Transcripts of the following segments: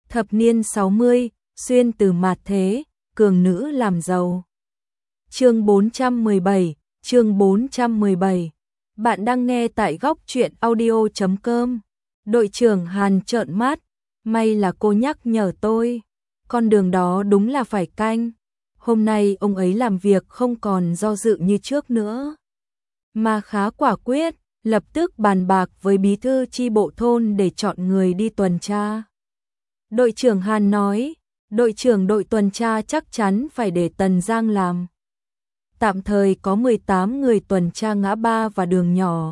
Thập niên 60, xuyên từ mạt thế, cường nữ làm giàu. Chương 417, chương 417. Bạn đang nghe tại góc truyện audio.com. Đội trưởng Hàn trợn mắt, may là cô nhắc nhở tôi. Con đường đó đúng là phải canh. Hôm nay ông ấy làm việc không còn do dự như trước nữa, mà khá quả quyết, lập tức bàn bạc với bí thư chi bộ thôn để chọn người đi tuần tra. Đội trưởng Hàn nói, đội trưởng đội tuần tra chắc chắn phải để Tần Giang làm. Tạm thời có 18 người tuần tra ngã ba và đường nhỏ.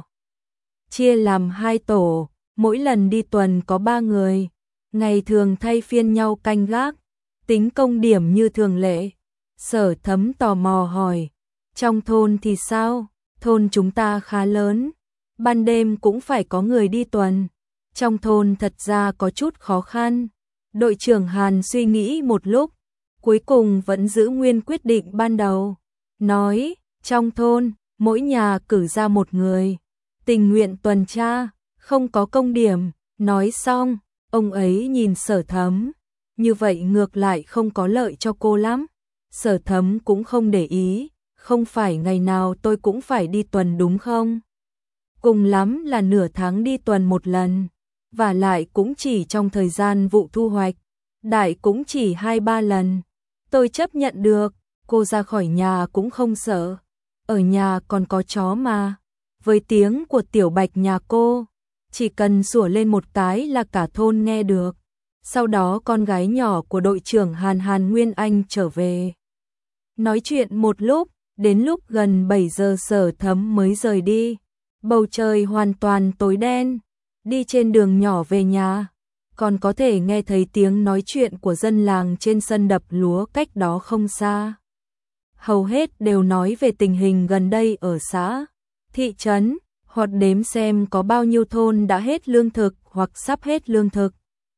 Chia làm 2 tổ, mỗi lần đi tuần có 3 người. Ngày thường thay phiên nhau canh gác, tính công điểm như thường lệ. Sở Thấm tò mò hỏi, trong thôn thì sao? Thôn chúng ta khá lớn, ban đêm cũng phải có người đi tuần. Trong thôn thật ra có chút khó khăn. Đội trưởng Hàn suy nghĩ một lúc, cuối cùng vẫn giữ nguyên quyết định ban đầu. Nói, trong thôn, mỗi nhà cử ra một người, tình nguyện tuần tra, không có công điểm. Nói xong, ông ấy nhìn Sở Thấm, như vậy ngược lại không có lợi cho cô lắm. Sở Thấm cũng không để ý, không phải ngày nào tôi cũng phải đi tuần đúng không? Cùng lắm là nửa tháng đi tuần một lần, và lại cũng chỉ trong thời gian vụ thu hoạch, đại cũng chỉ 2-3 lần. Tôi chấp nhận được, cô ra khỏi nhà cũng không sợ, ở nhà còn có chó mà. Với tiếng của Tiểu Bạch nhà cô, chỉ cần sủa lên một cái là cả thôn nghe được. Sau đó con gái nhỏ của đội trưởng Hàn Nguyên Anh trở về. Nói chuyện một lúc, đến lúc gần 7 giờ Sở Thấm mới rời đi. Bầu trời hoàn toàn tối đen, đi trên đường nhỏ về nhà, còn có thể nghe thấy tiếng nói chuyện của dân làng trên sân đập lúa cách đó không xa. Hầu hết đều nói về tình hình gần đây ở xã, thị trấn, hoặc đếm xem có bao nhiêu thôn đã hết lương thực hoặc sắp hết lương thực.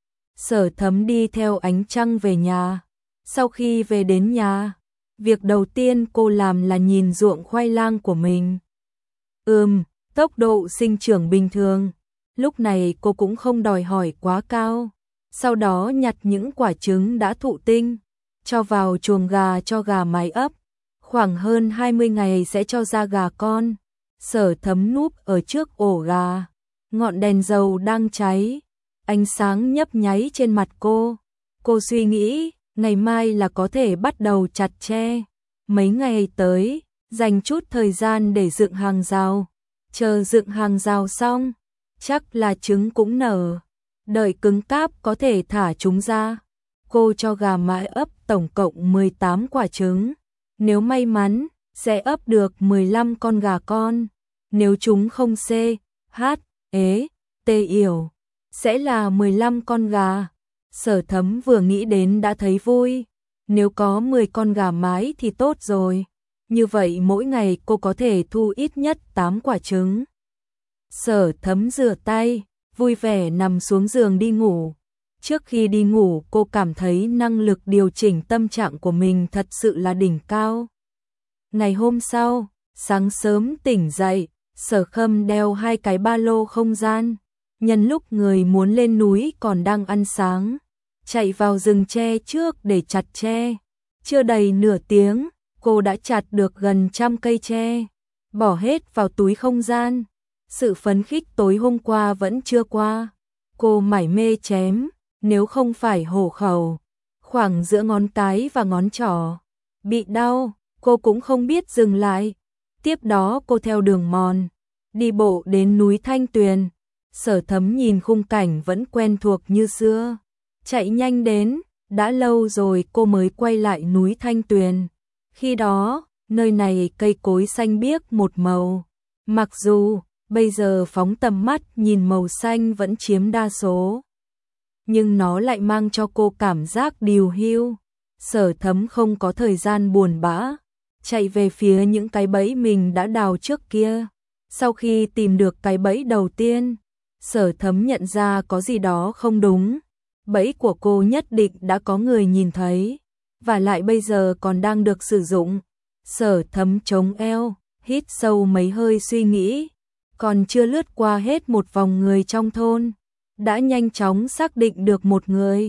Sở Thấm đi theo ánh trăng về nhà. Sau khi về đến nhà, việc đầu tiên cô làm là nhìn ruộng khoai lang của mình. Tốc độ sinh trưởng bình thường. Lúc này cô cũng không đòi hỏi quá cao. Sau đó nhặt những quả trứng đã thụ tinh, cho vào chuồng gà cho gà mái ấp. Khoảng hơn 20 ngày sẽ cho ra gà con. Sở Thấm núp ở trước ổ gà. Ngọn đèn dầu đang cháy, ánh sáng nhấp nháy trên mặt cô. Cô suy nghĩ, ngày mai là có thể bắt đầu chặt tre. Mấy ngày tới, dành chút thời gian để dựng hàng rào. Chờ dựng hàng rào xong, chắc là trứng cũng nở. Đợi cứng cáp có thể thả chúng ra. Cô cho gà mái ấp tổng cộng 18 quả trứng. Nếu may mắn, sẽ ấp được 15 con gà con. Nếu chúng không C, H, E, T yểu, sẽ là 15 con gà. Sở Thấm vừa nghĩ đến đã thấy vui. Nếu có 10 con gà mái thì tốt rồi. Như vậy mỗi ngày cô có thể thu ít nhất 8 quả trứng. Sở Thấm rửa tay, vui vẻ nằm xuống giường đi ngủ. Trước khi đi ngủ cô cảm thấy năng lực điều chỉnh tâm trạng của mình thật sự là đỉnh cao. Ngày hôm sau, sáng sớm tỉnh dậy, Sở Khâm đeo 2 cái ba lô không gian. Nhân lúc người muốn lên núi còn đang ăn sáng, chạy vào rừng tre trước để chặt tre. Chưa đầy nửa tiếng, cô đã chặt được gần 100 cây tre, bỏ hết vào túi không gian. Sự phấn khích tối hôm qua vẫn chưa qua. Cô mải mê chém, nếu không phải hổ khẩu, khoảng giữa ngón cái và ngón trỏ bị đau, cô cũng không biết dừng lại. Tiếp đó cô theo đường mòn, đi bộ đến núi Thanh Tuyền. Sở Thấm nhìn khung cảnh vẫn quen thuộc như xưa, chạy nhanh đến. Đã lâu rồi cô mới quay lại núi Thanh Tuyền. Khi đó, nơi này cây cối xanh biếc một màu. Mặc dù, bây giờ phóng tầm mắt nhìn màu xanh vẫn chiếm đa số, nhưng nó lại mang cho cô cảm giác điều hưu. Sở Thấm không có thời gian buồn bã, chạy về phía những cái bẫy mình đã đào trước kia. Sau khi tìm được cái bẫy đầu tiên, Sở Thấm nhận ra có gì đó không đúng. Bẫy của cô nhất định đã có người nhìn thấy, và lại bây giờ còn đang được sử dụng. Sở Thấm chống eo, hít sâu mấy hơi suy nghĩ, còn chưa lướt qua hết một vòng người trong thôn, đã nhanh chóng xác định được một người.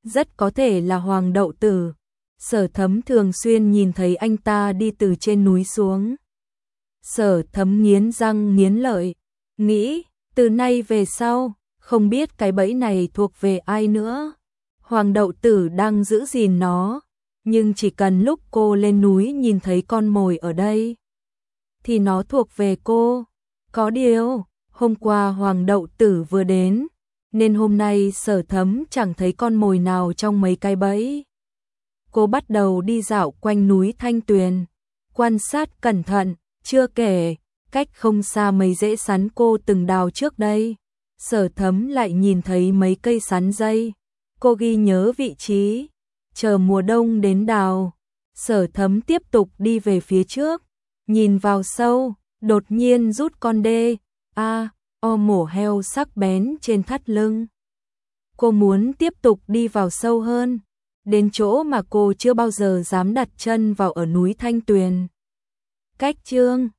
rất có thể là Hoàng Đậu Tử. Sở Thấm thường xuyên nhìn thấy anh ta đi từ trên núi xuống. Sở Thấm nghiến răng nghiến lợi, nghĩ, từ nay về sau, không biết cái bẫy này thuộc về ai nữa. Hoàng Đậu Tử đang giữ gìn nó, nhưng chỉ cần lúc cô lên núi nhìn thấy con mồi ở đây, thì nó thuộc về cô. Có điều, hôm qua Hoàng Đậu Tử vừa đến, nên hôm nay Sở Thấm chẳng thấy con mồi nào trong mấy cái bẫy. Cô bắt đầu đi dạo quanh núi Thanh Tuyền, quan sát cẩn thận, chưa kể, cách không xa mấy rễ sắn cô từng đào trước đây. Sở Thấm lại nhìn thấy mấy cây sắn dây, cô ghi nhớ vị trí, chờ mùa đông đến đào. Sở Thấm tiếp tục đi về phía trước, nhìn vào sâu, đột nhiên rút con đê, mổ heo sắc bén trên thắt lưng. Cô muốn tiếp tục đi vào sâu hơn, đến chỗ mà cô chưa bao giờ dám đặt chân vào ở núi Thanh Tuyền. Cách chương